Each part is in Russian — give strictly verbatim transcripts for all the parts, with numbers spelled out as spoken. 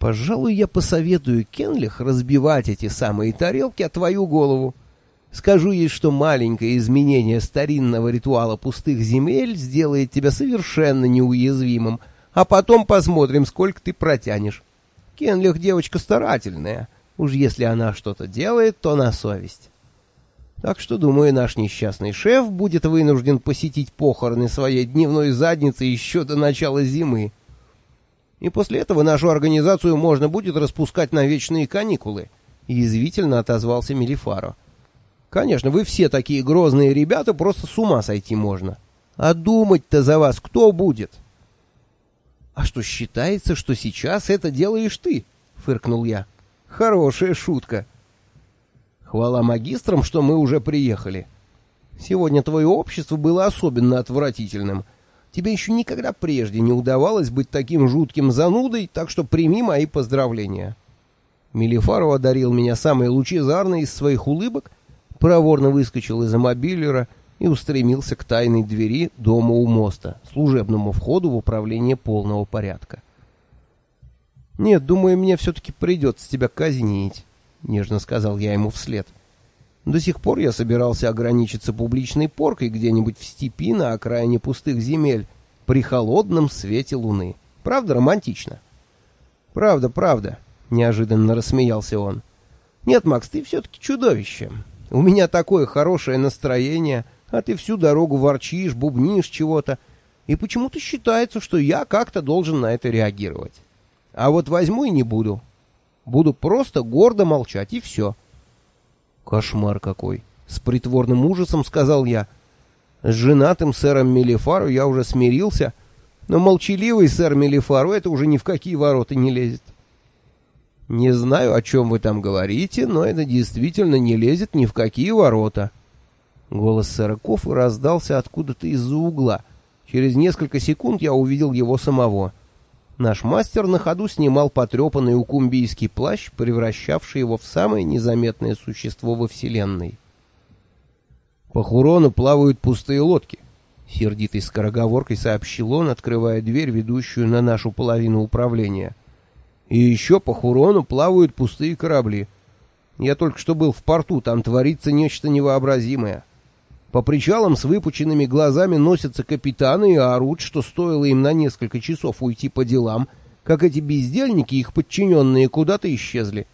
Пожалуй, я посоветую Кенлих разбивать эти самые тарелки о твою голову. Скажу ей, что маленькое изменение старинного ритуала пустых земель сделает тебя совершенно неуязвимым, а потом посмотрим, сколько ты протянешь. Кенлих девочка старательная, уж если она что-то делает, то на совесть. Так что, думаю, наш несчастный шеф будет вынужден посетить похороны своей дневной задницы еще до начала зимы. И после этого нашу организацию можно будет распускать на вечные каникулы, — язвительно отозвался Мелифаро. Конечно, вы все такие грозные ребята, просто с ума сойти можно. А думать-то за вас кто будет? — А что, считается, что сейчас это делаешь ты? — фыркнул я. — Хорошая шутка. Хвала магистрам, что мы уже приехали. Сегодня твое общество было особенно отвратительным. Тебе еще никогда прежде не удавалось быть таким жутким занудой, так что прими мои поздравления. Мелифаро одарил меня самой лучезарной из своих улыбок, проворно выскочил из мобилера и устремился к тайной двери дома у моста, служебному входу в управление полного порядка. «Нет, думаю, мне все-таки придется тебя казнить», — нежно сказал я ему вслед. До сих пор я собирался ограничиться публичной поркой где-нибудь в степи на окраине пустых земель при холодном свете луны. Правда, романтично? «Правда, правда», — неожиданно рассмеялся он. «Нет, Макс, ты все-таки чудовище. У меня такое хорошее настроение, а ты всю дорогу ворчишь, бубнишь чего-то, и почему-то считается, что я как-то должен на это реагировать. А вот возьму и не буду. Буду просто гордо молчать, и все». «Кошмар какой!» — с притворным ужасом сказал я. «С женатым сэром Мелифаро я уже смирился, но молчаливый сэр Мелифаро — это уже ни в какие ворота не лезет». «Не знаю, о чем вы там говорите, но это действительно не лезет ни в какие ворота». Голос сэра Коффа раздался откуда-то из-за угла. Через несколько секунд я увидел его самого. Наш мастер на ходу снимал потрепанный укумбийский плащ, превращавший его в самое незаметное существо во Вселенной. «По Хурону плавают пустые лодки», — сердитой скороговоркой сообщил он, открывая дверь, ведущую на нашу половину управления. «И еще по Хурону плавают пустые корабли. Я только что был в порту, там творится нечто невообразимое. По причалам с выпученными глазами носятся капитаны и орут, что стоило им на несколько часов уйти по делам, как эти бездельники, их подчиненные, куда-то исчезли».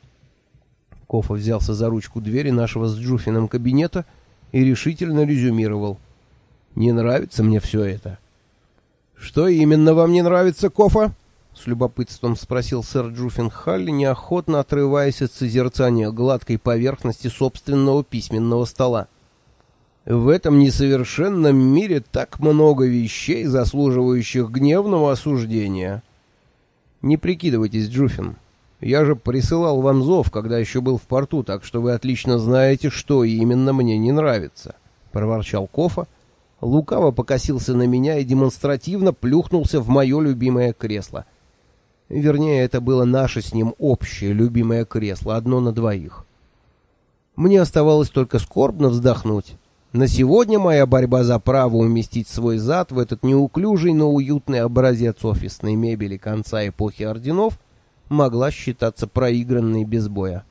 Кофа взялся за ручку двери нашего с Джуфином кабинета и решительно резюмировал. «Не нравится мне все это». «Что именно вам не нравится, Кофа?» — с любопытством спросил сэр Джуфин Халли, неохотно отрываясь от созерцания гладкой поверхности собственного письменного стола. «В этом несовершенном мире так много вещей, заслуживающих гневного осуждения». «Не прикидывайтесь, Джуфин. Я же присылал вам зов, когда еще был в порту, так что вы отлично знаете, что именно мне не нравится», — проворчал Кофа, лукаво покосился на меня и демонстративно плюхнулся в мое любимое кресло. Вернее, это было наше с ним общее любимое кресло, одно на двоих. Мне оставалось только скорбно вздохнуть. На сегодня моя борьба за право уместить свой зад в этот неуклюжий, но уютный образец офисной мебели конца эпохи орденов могла считаться проигранной без боя.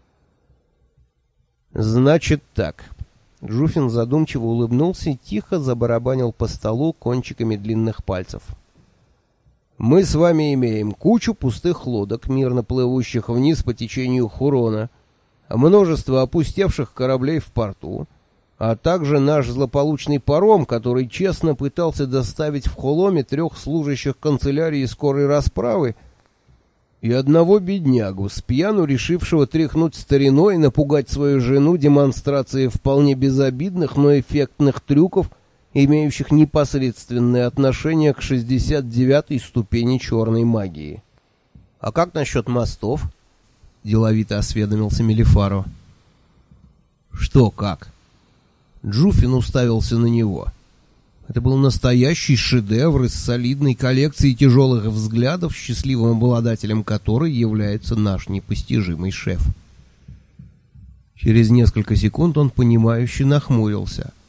«Значит так». Джуфин задумчиво улыбнулся и тихо забарабанил по столу кончиками длинных пальцев. «Мы с вами имеем кучу пустых лодок, мирно плывущих вниз по течению Хурона, множество опустевших кораблей в порту, а также наш злополучный паром, который честно пытался доставить в Холоме трех служащих канцелярии скорой расправы и одного беднягу, спьяну решившего тряхнуть стариной и напугать свою жену демонстрацией вполне безобидных, но эффектных трюков, имеющих непосредственное отношение к шестьдесят девятой ступени черной магии. «А как насчет мостов?» — деловито осведомился Мелифаро. «Что как?» Джуфин уставился на него. Это был настоящий шедевр из солидной коллекции тяжелых взглядов, счастливым обладателем которой является наш непостижимый шеф. Через несколько секунд он понимающе нахмурился —